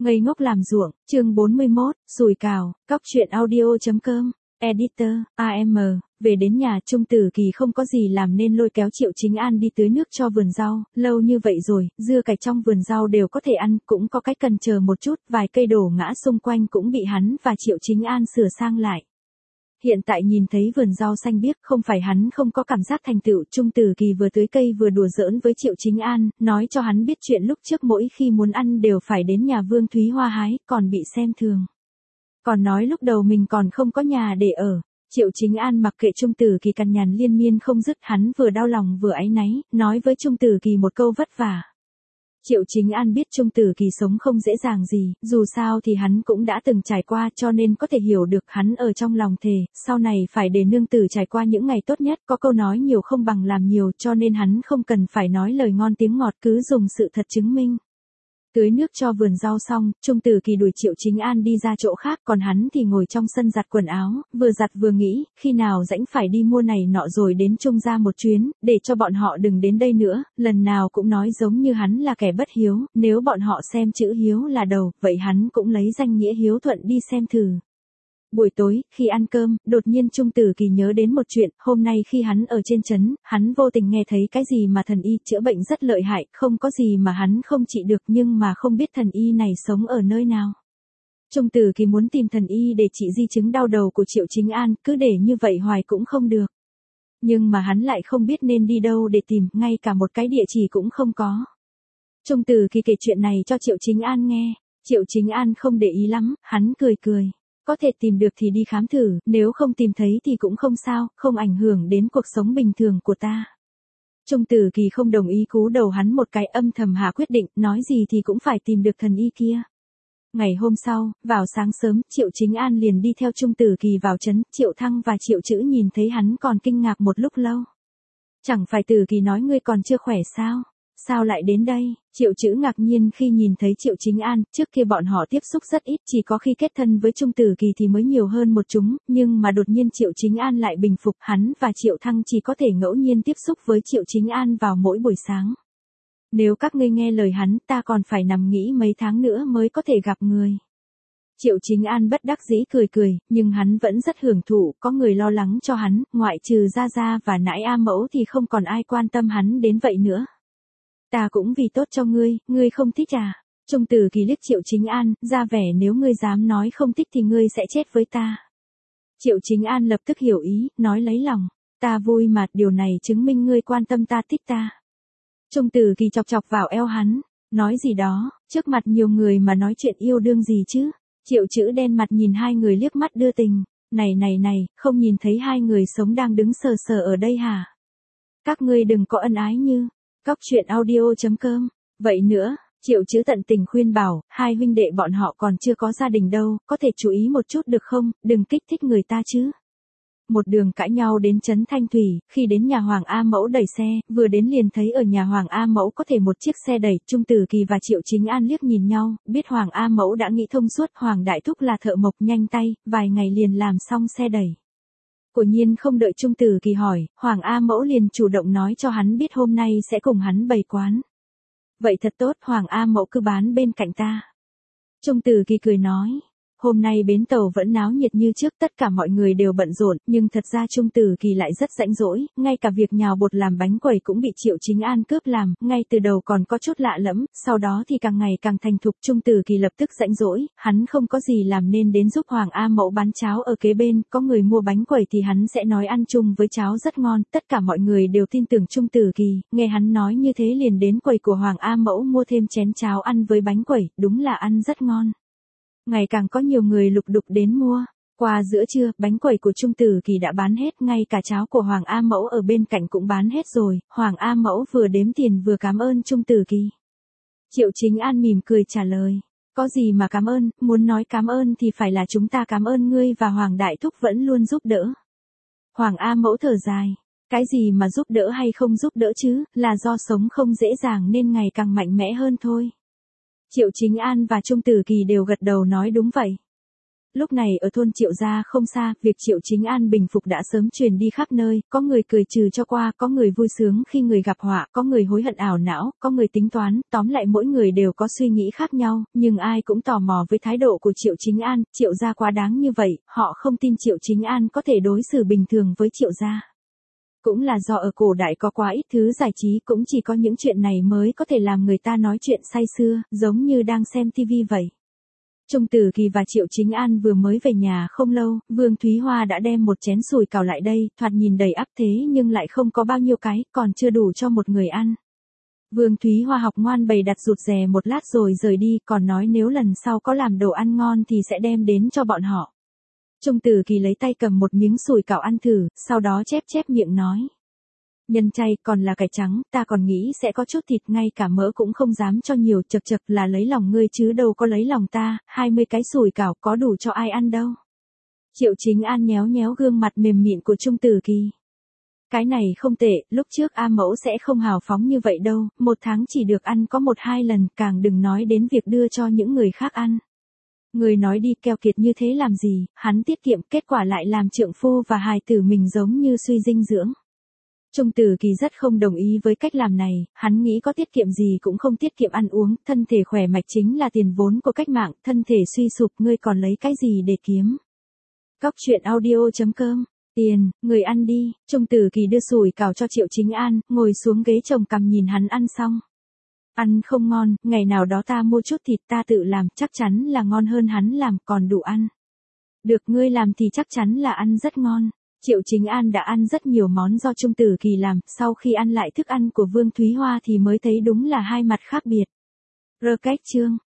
Ngây ngốc làm ruộng, chương 41, sùi cào, cóc truyện audio.com, editor, AM, về đến nhà Trung Tử Kỳ không có gì làm nên lôi kéo Triệu Chính An đi tưới nước cho vườn rau, lâu như vậy rồi, dưa cải trong vườn rau đều có thể ăn, cũng có cách cần chờ một chút, vài cây đổ ngã xung quanh cũng bị hắn và Triệu Chính An sửa sang lại. Hiện tại nhìn thấy vườn rau xanh biếc, không phải hắn không có cảm giác thành tựu. Trung Tử Kỳ vừa tưới cây vừa đùa giỡn với Triệu Chính An, nói cho hắn biết chuyện lúc trước mỗi khi muốn ăn đều phải đến nhà Vương Thúy Hoa hái, còn bị xem thường. Còn nói lúc đầu mình còn không có nhà để ở. Triệu Chính An mặc kệ Trung Tử Kỳ cằn nhằn liên miên không dứt, hắn vừa đau lòng vừa áy náy, nói với Trung Tử Kỳ một câu vất vả. Triệu Chính An biết Trung Tử Kỳ sống không dễ dàng gì, dù sao thì hắn cũng đã từng trải qua, cho nên có thể hiểu được. Hắn ở trong lòng thề, sau này phải để nương tử trải qua những ngày tốt nhất, có câu nói nhiều không bằng làm nhiều, cho nên hắn không cần phải nói lời ngon tiếng ngọt, cứ dùng sự thật chứng minh. Tưới nước cho vườn rau xong, Trung Tử Kỳ đuổi Triệu Chính An đi ra chỗ khác, còn hắn thì ngồi trong sân giặt quần áo, vừa giặt vừa nghĩ, khi nào rảnh phải đi mua này nọ rồi đến Trung gia một chuyến, để cho bọn họ đừng đến đây nữa, lần nào cũng nói giống như hắn là kẻ bất hiếu, nếu bọn họ xem chữ hiếu là đầu, vậy hắn cũng lấy danh nghĩa hiếu thuận đi xem thử. Buổi tối, khi ăn cơm, đột nhiên Trung Tử Kỳ nhớ đến một chuyện, hôm nay khi hắn ở trên trấn, hắn vô tình nghe thấy cái gì mà thần y chữa bệnh rất lợi hại, không có gì mà hắn không trị được, nhưng mà không biết thần y này sống ở nơi nào. Trung Tử Kỳ muốn tìm thần y để trị di chứng đau đầu của Triệu Chính An, cứ để như vậy hoài cũng không được. Nhưng mà hắn lại không biết nên đi đâu để tìm, ngay cả một cái địa chỉ cũng không có. Trung Tử Kỳ kể chuyện này cho Triệu Chính An nghe, Triệu Chính An không để ý lắm, hắn cười cười. Có thể tìm được thì đi khám thử, nếu không tìm thấy thì cũng không sao, không ảnh hưởng đến cuộc sống bình thường của ta. Trung Tử Kỳ không đồng ý, cú đầu hắn một cái, âm thầm hạ quyết định, nói gì thì cũng phải tìm được thần y kia. Ngày hôm sau, vào sáng sớm, Triệu Chính An liền đi theo Trung Tử Kỳ vào trấn, Triệu Thăng và Triệu Chữ nhìn thấy hắn còn kinh ngạc một lúc lâu. Chẳng phải Tử Kỳ nói ngươi còn chưa khỏe sao? Sao lại đến đây? Triệu Chữ ngạc nhiên khi nhìn thấy Triệu Chính An, trước kia bọn họ tiếp xúc rất ít, chỉ có khi kết thân với Trung Tử Kỳ thì mới nhiều hơn một chúng, nhưng mà đột nhiên Triệu Chính An lại bình phục, hắn và Triệu Thăng chỉ có thể ngẫu nhiên tiếp xúc với Triệu Chính An vào mỗi buổi sáng. Nếu các ngươi nghe lời hắn, ta còn phải nằm nghỉ mấy tháng nữa mới có thể gặp người. Triệu Chính An bất đắc dĩ cười cười, nhưng hắn vẫn rất hưởng thụ, có người lo lắng cho hắn, ngoại trừ Gia Gia và nãi A Mẫu thì không còn ai quan tâm hắn đến vậy nữa. Ta cũng vì tốt cho ngươi không thích à? Trung Tử Kỳ liếc Triệu Chính An, ra vẻ nếu ngươi dám nói không thích thì ngươi sẽ chết với ta. Triệu Chính An lập tức hiểu ý, nói lấy lòng, ta vui mà, điều này chứng minh ngươi quan tâm ta, thích ta. Trung Tử Kỳ chọc chọc vào eo hắn, nói gì đó, trước mặt nhiều người mà nói chuyện yêu đương gì chứ? Triệu Chữ đen mặt nhìn hai người liếc mắt đưa tình, này, không nhìn thấy hai người sống đang đứng sờ sờ ở đây hả? Các ngươi đừng có ân ái như cóc truyện audio.com. Vậy nữa, Triệu Chữ tận tình khuyên bảo, hai huynh đệ bọn họ còn chưa có gia đình đâu, có thể chú ý một chút được không, đừng kích thích người ta chứ. Một đường cãi nhau đến trấn Thanh Thủy, khi đến nhà Hoàng A Mẫu đẩy xe, vừa đến liền thấy ở nhà Hoàng A Mẫu có thể một chiếc xe đẩy, Trung Tử Kỳ và Triệu Chính An liếc nhìn nhau, biết Hoàng A Mẫu đã nghĩ thông suốt, Hoàng Đại Thúc là thợ mộc nhanh tay, vài ngày liền làm xong xe đẩy. Quả nhiên không đợi Trung Tử Kỳ hỏi, Hoàng A Mẫu liền chủ động nói cho hắn biết hôm nay sẽ cùng hắn bày quán. Vậy thật tốt, Hoàng A Mẫu cứ bán bên cạnh ta. Trung Tử Kỳ cười nói, hôm nay bến tàu vẫn náo nhiệt như trước, tất cả mọi người đều bận rộn, nhưng thật ra Trung Tử Kỳ lại rất rãnh rỗi, ngay cả việc nhào bột làm bánh quẩy cũng bị Triệu Chính An cướp làm, ngay từ đầu còn có chút lạ lẫm, sau đó thì càng ngày càng thành thục. Trung Tử Kỳ lập tức rãnh rỗi, hắn không có gì làm nên đến giúp Hoàng A Mẫu bán cháo ở kế bên, có người mua bánh quẩy thì hắn sẽ nói ăn chung với cháo rất ngon, tất cả mọi người đều tin tưởng Trung Tử Kỳ, nghe hắn nói như thế liền đến quầy của Hoàng A Mẫu mua thêm chén cháo ăn với bánh quẩy, đúng là ăn rất ngon. Ngày càng có nhiều người lục đục đến mua. Qua giữa trưa, bánh quẩy của Trung Tử Kỳ đã bán hết, ngay cả cháo của Hoàng A Mẫu ở bên cạnh cũng bán hết rồi. Hoàng A Mẫu vừa đếm tiền vừa cảm ơn Trung Tử Kỳ. Triệu Chính An mỉm cười trả lời, có gì mà cảm ơn, muốn nói cảm ơn thì phải là chúng ta cảm ơn ngươi và Hoàng Đại Thúc vẫn luôn giúp đỡ. Hoàng A Mẫu thở dài, cái gì mà giúp đỡ hay không giúp đỡ chứ, là do sống không dễ dàng nên ngày càng mạnh mẽ hơn thôi. Triệu Chính An và Trung Tử Kỳ đều gật đầu nói đúng vậy. Lúc này ở thôn Triệu gia không xa, việc Triệu Chính An bình phục đã sớm truyền đi khắp nơi, có người cười trừ cho qua, có người vui sướng khi người gặp họa, có người hối hận ảo não, có người tính toán, tóm lại mỗi người đều có suy nghĩ khác nhau, nhưng ai cũng tò mò với thái độ của Triệu Chính An, Triệu gia quá đáng như vậy, họ không tin Triệu Chính An có thể đối xử bình thường với Triệu gia. Cũng là do ở cổ đại có quá ít thứ giải trí, cũng chỉ có những chuyện này mới có thể làm người ta nói chuyện say sưa, giống như đang xem tivi vậy. Trung Tử Kỳ và Triệu Chính An vừa mới về nhà không lâu, Vương Thúy Hoa đã đem một chén sủi cảo lại đây, thoạt nhìn đầy ắp thế nhưng lại không có bao nhiêu cái, còn chưa đủ cho một người ăn. Vương Thúy Hoa học ngoan bày đặt rụt rè một lát rồi rời đi, còn nói nếu lần sau có làm đồ ăn ngon thì sẽ đem đến cho bọn họ. Trung Tử Kỳ lấy tay cầm một miếng sủi cảo ăn thử, sau đó chép chép miệng nói. Nhân chay còn là cải trắng, ta còn nghĩ sẽ có chút thịt, ngay cả mỡ cũng không dám cho nhiều, chật chật là lấy lòng ngươi chứ đâu có lấy lòng ta, 20 cái sủi cảo có đủ cho ai ăn đâu. Triệu Chính An nhéo nhéo gương mặt mềm mịn của Trung Tử Kỳ. Cái này không tệ, lúc trước A Mẫu sẽ không hào phóng như vậy đâu, một tháng chỉ được ăn có 1-2 lần, càng đừng nói đến việc đưa cho những người khác ăn. Người nói đi keo kiệt như thế làm gì, hắn tiết kiệm, kết quả lại làm trượng phu và hài tử mình giống như suy dinh dưỡng. Trung Tử Kỳ rất không đồng ý với cách làm này, hắn nghĩ có tiết kiệm gì cũng không tiết kiệm ăn uống, thân thể khỏe mạch chính là tiền vốn của cách mạng, thân thể suy sụp ngươi còn lấy cái gì để kiếm. Cóc truyện audio.com, tiền, người ăn đi. Trung Tử Kỳ đưa sủi cảo cho Triệu Chính An, ngồi xuống ghế chồng cằm nhìn hắn ăn xong. Ăn không ngon, ngày nào đó ta mua chút thịt ta tự làm, chắc chắn là ngon hơn hắn làm, còn đủ ăn. Được, ngươi làm thì chắc chắn là ăn rất ngon. Triệu Chính An đã ăn rất nhiều món do Trung Tử Kỳ làm, sau khi ăn lại thức ăn của Vương Thúy Hoa thì mới thấy đúng là hai mặt khác biệt. Rơ cách chương.